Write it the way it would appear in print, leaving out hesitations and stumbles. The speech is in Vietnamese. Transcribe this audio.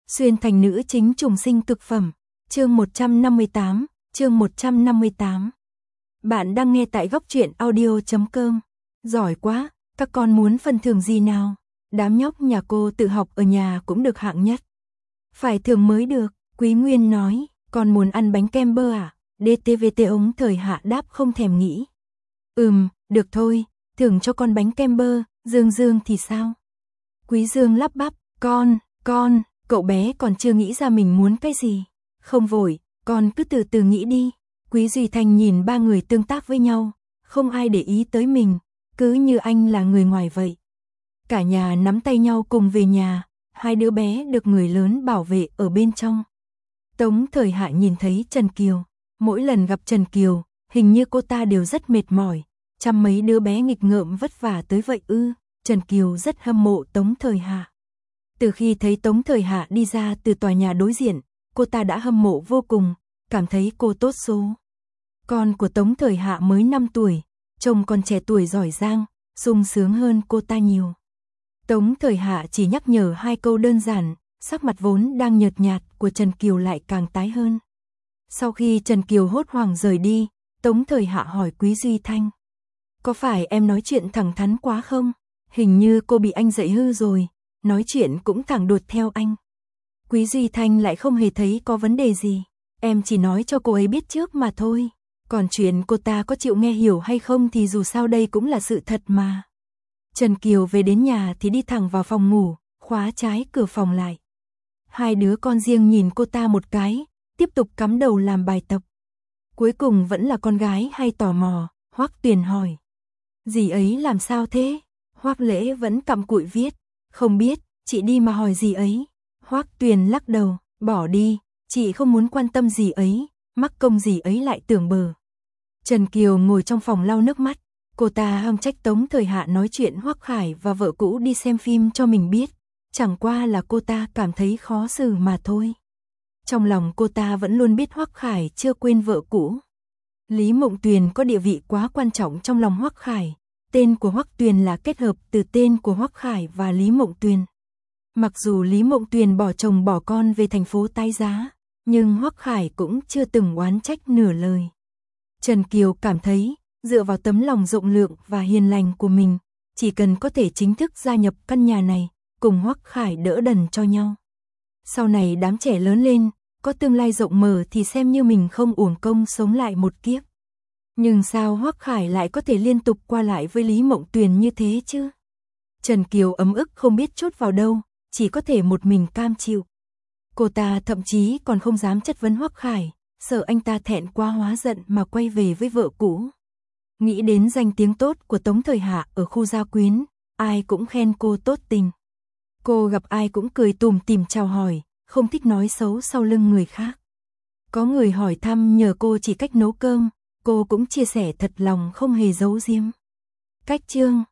Xuyên thành nữ chính trùng sinh cực phẩm. Chương 158, chương 158. Bạn đang nghe tại góc truyện audio.com. Giỏi quá, các con muốn phần thưởng gì nào? Đám nhóc nhà cô tự học ở nhà cũng được hạng nhất. Phải thưởng mới được, Quý Nguyên nói, con muốn ăn bánh kem bơ à? DTVT ống thời Hạ đáp không thèm nghĩ. Được thôi, thưởng cho con bánh kem bơ. Dương thì sao? Quý Dương lắp bắp, con, cậu bé còn chưa nghĩ ra mình muốn cái gì. Không vội, con cứ từ từ nghĩ đi. Quý Duy Thanh nhìn ba người tương tác với nhau, không ai để ý tới mình, cứ như anh là người ngoài vậy. Cả nhà nắm tay nhau cùng về nhà, hai đứa bé được người lớn bảo vệ ở bên trong. Tống Thời Hạ nhìn thấy Trần Kiều, mỗi lần gặp Trần Kiều, hình như cô ta đều rất mệt mỏi, chăm mấy đứa bé nghịch ngợm vất vả tới vậy ư. Trần Kiều rất hâm mộ Tống Thời Hạ. Từ khi thấy Tống Thời Hạ đi ra từ tòa nhà đối diện, cô ta đã hâm mộ vô cùng, cảm thấy cô tốt số. Con của Tống Thời Hạ mới 5 tuổi, trông còn trẻ tuổi giỏi giang, sung sướng hơn cô ta nhiều. Tống Thời Hạ chỉ nhắc nhở 2 câu đơn giản, sắc mặt vốn đang nhợt nhạt của Trần Kiều lại càng tái hơn. Sau khi Trần Kiều hốt hoảng rời đi, Tống Thời Hạ hỏi Quý Duy Thanh. Có phải em nói chuyện thẳng thắn quá không? Hình như cô bị anh dạy hư rồi, nói chuyện cũng thẳng đột theo anh. Quý Duy Thanh lại không hề thấy có vấn đề gì, em chỉ nói cho cô ấy biết trước mà thôi. Còn chuyện cô ta có chịu nghe hiểu hay không thì dù sao đây cũng là sự thật mà. Trần Kiều về đến nhà thì đi thẳng vào phòng ngủ, khóa trái cửa phòng lại. Hai đứa con riêng nhìn cô ta một cái, tiếp tục cắm đầu làm bài tập. Cuối cùng vẫn là con gái hay tò mò, Hoắc Tuyền hỏi. Dì ấy làm sao thế? Hoắc Lễ vẫn cặm cụi viết. Không biết, chị đi mà hỏi dì ấy. Hoắc Tuyền lắc đầu, bỏ đi, chị không muốn quan tâm dì ấy, mắc công dì ấy lại tưởng bờ. Trần Kiều ngồi trong phòng lau nước mắt, cô ta hâm trách Tống Thời Hạ nói chuyện Hoắc Khải và vợ cũ đi xem phim cho mình biết, chẳng qua là cô ta cảm thấy khó xử mà thôi. Trong lòng cô ta vẫn luôn biết Hoắc Khải chưa quên vợ cũ. Lý Mộng Tuyền có địa vị quá quan trọng trong lòng Hoắc Khải, tên của Hoắc Tuyền là kết hợp từ tên của Hoắc Khải và Lý Mộng Tuyền. Mặc dù Lý Mộng Tuyền bỏ chồng bỏ con về thành phố tái giá, nhưng Hoắc Khải cũng chưa từng oán trách nửa lời. Trần Kiều cảm thấy, dựa vào tấm lòng rộng lượng và hiền lành của mình, chỉ cần có thể chính thức gia nhập căn nhà này, cùng Hoắc Khải đỡ đần cho nhau. Sau này đám trẻ lớn lên, có tương lai rộng mở thì xem như mình không uổng công sống lại một kiếp. Nhưng sao Hoắc Khải lại có thể liên tục qua lại với Lý Mộng Tuyền như thế chứ? Trần Kiều ấm ức không biết chốt vào đâu, chỉ có thể một mình cam chịu. Cô ta thậm chí còn không dám chất vấn Hoắc Khải, sợ anh ta thẹn quá hóa giận mà quay về với vợ cũ. Nghĩ đến danh tiếng tốt của Tống Thời Hạ ở khu gia quyến, ai cũng khen cô tốt tình. Cô gặp ai cũng cười tủm tỉm chào hỏi, không thích nói xấu sau lưng người khác. Có người hỏi thăm nhờ cô chỉ cách nấu cơm, cô cũng chia sẻ thật lòng không hề giấu giếm. Cách chương